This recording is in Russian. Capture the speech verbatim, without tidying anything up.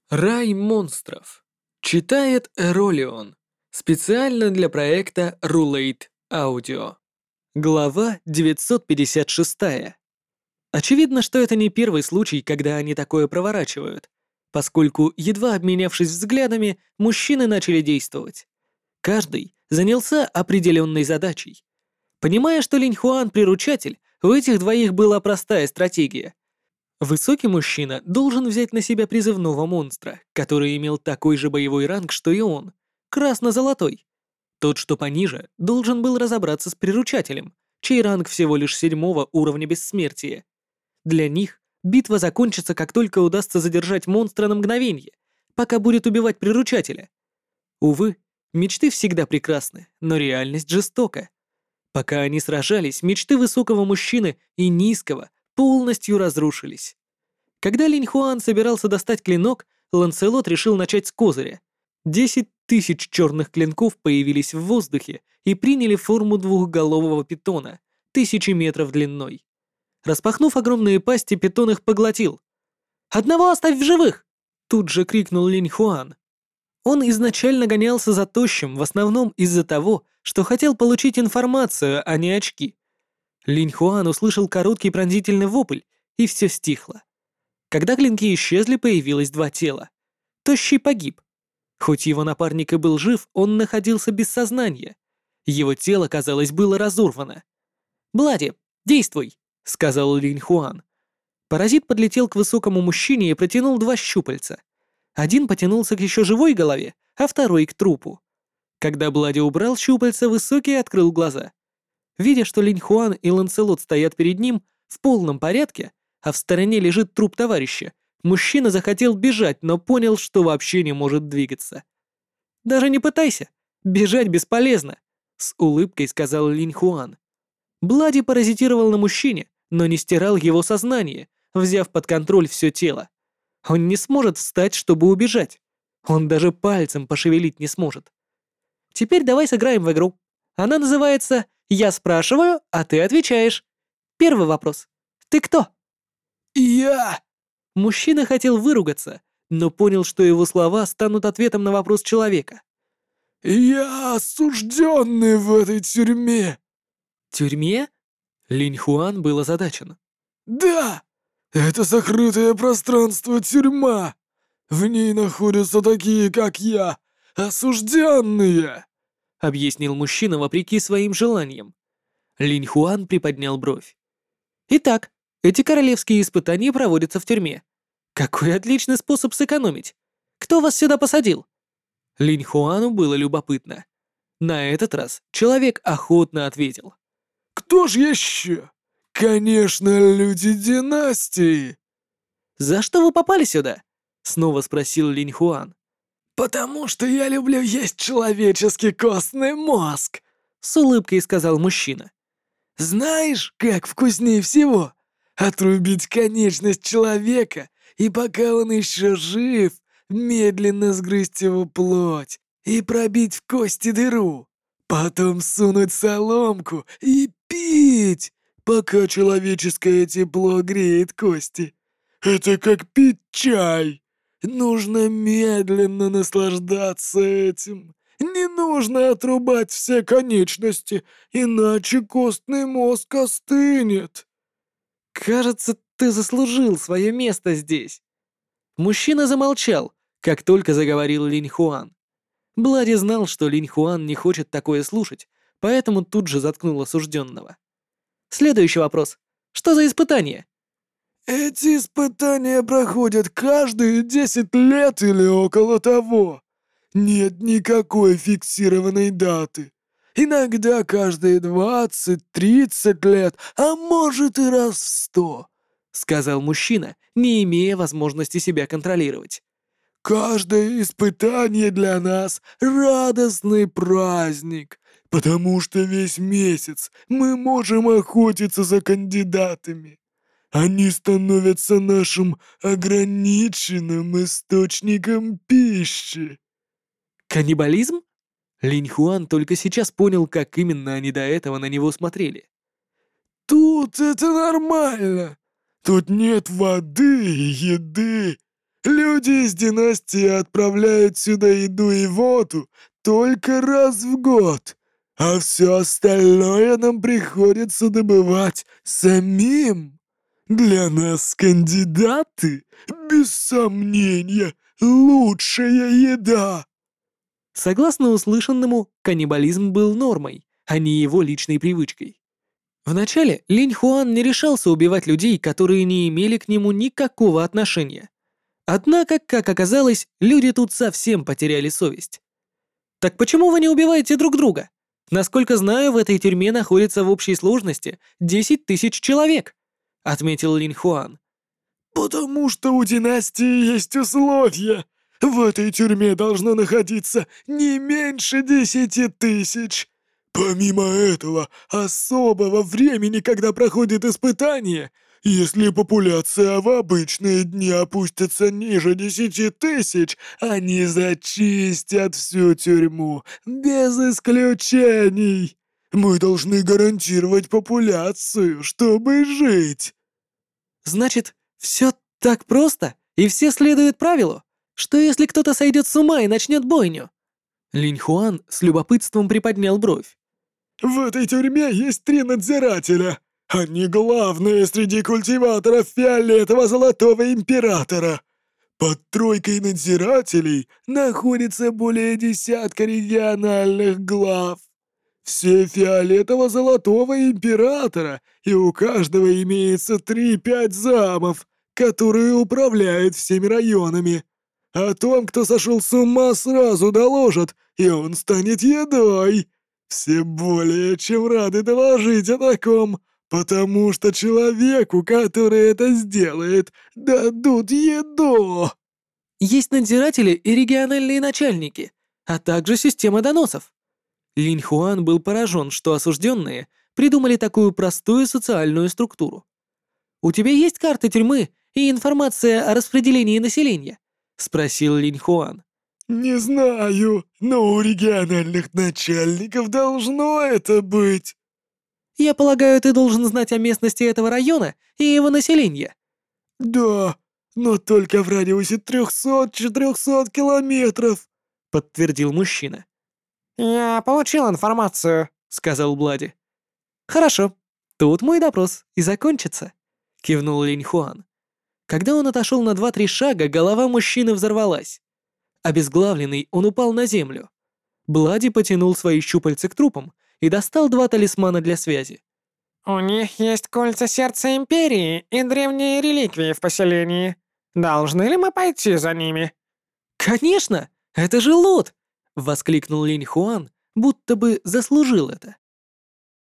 Рай монстров. Читает Эролион. Специально для проекта Рулейт Аудио. Глава девятьсот пятьдесят шесть. Очевидно, что это не первый случай, когда они такое проворачивают, поскольку, едва обменявшись взглядами, мужчины начали действовать. Каждый занялся определенной задачей. Понимая, что Линь Хуан приручатель, у этих двоих была простая стратегия. Высокий мужчина должен взять на себя призывного монстра, который имел такой же боевой ранг, что и он, красно-золотой. Тот, что пониже, должен был разобраться с приручателем, чей ранг всего лишь седьмого уровня бессмертия. Для них битва закончится, как только удастся задержать монстра на мгновение, пока будет убивать приручателя. Увы, мечты всегда прекрасны, но реальность жестока. Пока они сражались, мечты высокого мужчины и низкого полностью разрушились. Когда Линь Хуан собирался достать клинок, Ланселот решил начать с козыря. Десять тысяч черных клинков появились в воздухе и приняли форму двухголового питона, тысячи метров длиной. Распахнув огромные пасти, питон их поглотил. «Одного оставь в живых!» Тут же крикнул Линь Хуан. Он изначально гонялся за тощим, в основном из-за того, что хотел получить информацию, а не очки. Линь Хуан услышал короткий пронзительный вопль, и все стихло. Когда клинки исчезли, появилось два тела. Тощий погиб. Хоть его напарник и был жив, он находился без сознания. Его тело, казалось, было разорвано. «Блади, действуй!» — сказал Линь Хуан. Паразит подлетел к высокому мужчине и протянул два щупальца. Один потянулся к еще живой голове, а второй — к трупу. Когда Блади убрал щупальца, Высокий открыл глаза. Видя, что Линь Хуан и Ланселот стоят перед ним в полном порядке, а в стороне лежит труп товарища, мужчина захотел бежать, но понял, что вообще не может двигаться. «Даже не пытайся, бежать бесполезно», — с улыбкой сказал Линь Хуан. Блади паразитировал на мужчине, но не стирал его сознание, взяв под контроль все тело. Он не сможет встать, чтобы убежать. Он даже пальцем пошевелить не сможет. Теперь давай сыграем в игру. Она называется «Я спрашиваю, а ты отвечаешь». Первый вопрос. Ты кто? «Я!» Мужчина хотел выругаться, но понял, что его слова станут ответом на вопрос человека. «Я осужденный в этой тюрьме!» «Тюрьме?» Линь Хуан был озадачен. «Да! Это закрытое пространство тюрьма! В ней находятся такие, как я, осужденные!» Объяснил мужчина вопреки своим желаниям. Линь Хуан приподнял бровь. «Итак, эти королевские испытания проводятся в тюрьме. Какой отличный способ сэкономить! Кто вас сюда посадил?» Линь Хуану было любопытно. На этот раз человек охотно ответил. «Кто ж еще? Конечно, люди династии!» «За что вы попали сюда?» — снова спросил Линь Хуан. «Потому что я люблю есть человеческий костный мозг!» — с улыбкой сказал мужчина. «Знаешь, как вкуснее всего? Отрубить конечность человека, и пока он еще жив, медленно сгрызть его плоть и пробить в кости дыру. Потом сунуть соломку и пить, пока человеческое тепло греет кости. Это как пить чай. Нужно медленно наслаждаться этим. Не нужно отрубать все конечности, иначе костный мозг остынет». «Кажется, ты заслужил свое место здесь». Мужчина замолчал, как только заговорил Линь Хуан. Блади знал, что Линь Хуан не хочет такое слушать, поэтому тут же заткнул осужденного. Следующий вопрос. Что за испытание? «Эти испытания проходят каждые десять лет или около того. Нет никакой фиксированной даты. Иногда каждые двадцать-тридцать лет, а может и раз в сто», — Сказал мужчина, не имея возможности себя контролировать. «Каждое испытание для нас — радостный праздник, потому что весь месяц мы можем охотиться за кандидатами. Они становятся нашим ограниченным источником пищи». Каннибализм? Линь Хуан только сейчас понял, как именно они до этого на него смотрели. «Тут это нормально. Тут нет воды и еды. Люди из династии отправляют сюда еду и воду только раз в год, а все остальное нам приходится добывать самим. Для нас кандидаты, без сомнения, лучшая еда». Согласно услышанному, каннибализм был нормой, а не его личной привычкой. Вначале Линь Хуан не решался убивать людей, которые не имели к нему никакого отношения. Однако, как оказалось, люди тут совсем потеряли совесть. «Так почему вы не убиваете друг друга? Насколько знаю, в этой тюрьме находится в общей сложности десять тысяч человек», — отметил Линь Хуан. «Потому что у династии есть условия. В этой тюрьме должно находиться не меньше десяти тысяч. Помимо этого, особого времени, когда проходит испытание, если популяция в обычные дни опустится ниже десяти тысяч, они зачистят всю тюрьму, без исключений. Мы должны гарантировать популяцию, чтобы жить». «Значит, все так просто, и все следуют правилу? Что если кто-то сойдет с ума и начнет бойню?» Линь Хуан с любопытством приподнял бровь. «В этой тюрьме есть три надзирателя. Они главные среди культиваторов фиолетово-золотого императора. Под тройкой надзирателей находится более десятка региональных глав. Все фиолетово-золотого императора, и у каждого имеется три-пять замов, которые управляют всеми районами. О том, кто сошел с ума, сразу доложат, и он станет едой. Все более чем рады доложить о таком, потому что человеку, который это сделает, дадут еду». Есть надзиратели и региональные начальники, а также система доносов. Линь Хуан был поражен, что осужденные придумали такую простую социальную структуру. «У тебя есть карта тюрьмы и информация о распределении населения?» — спросил Линь Хуан. «Не знаю, но у региональных начальников должно это быть». «Я полагаю, ты должен знать о местности этого района и его населения». «Да, но только в радиусе трехсот-четырехсот километров», — подтвердил мужчина. «Я получил информацию», — сказал Блади. «Хорошо, тут мой допрос и закончится», — кивнул Линь Хуан. Когда он отошел на два-три шага, голова мужчины взорвалась. Обезглавленный, он упал на землю. Блади потянул свои щупальца к трупам и достал два талисмана для связи. «У них есть кольца сердца Империи и древние реликвии в поселении. Должны ли мы пойти за ними?» «Конечно! Это же лут!» — воскликнул Линь Хуан, будто бы заслужил это.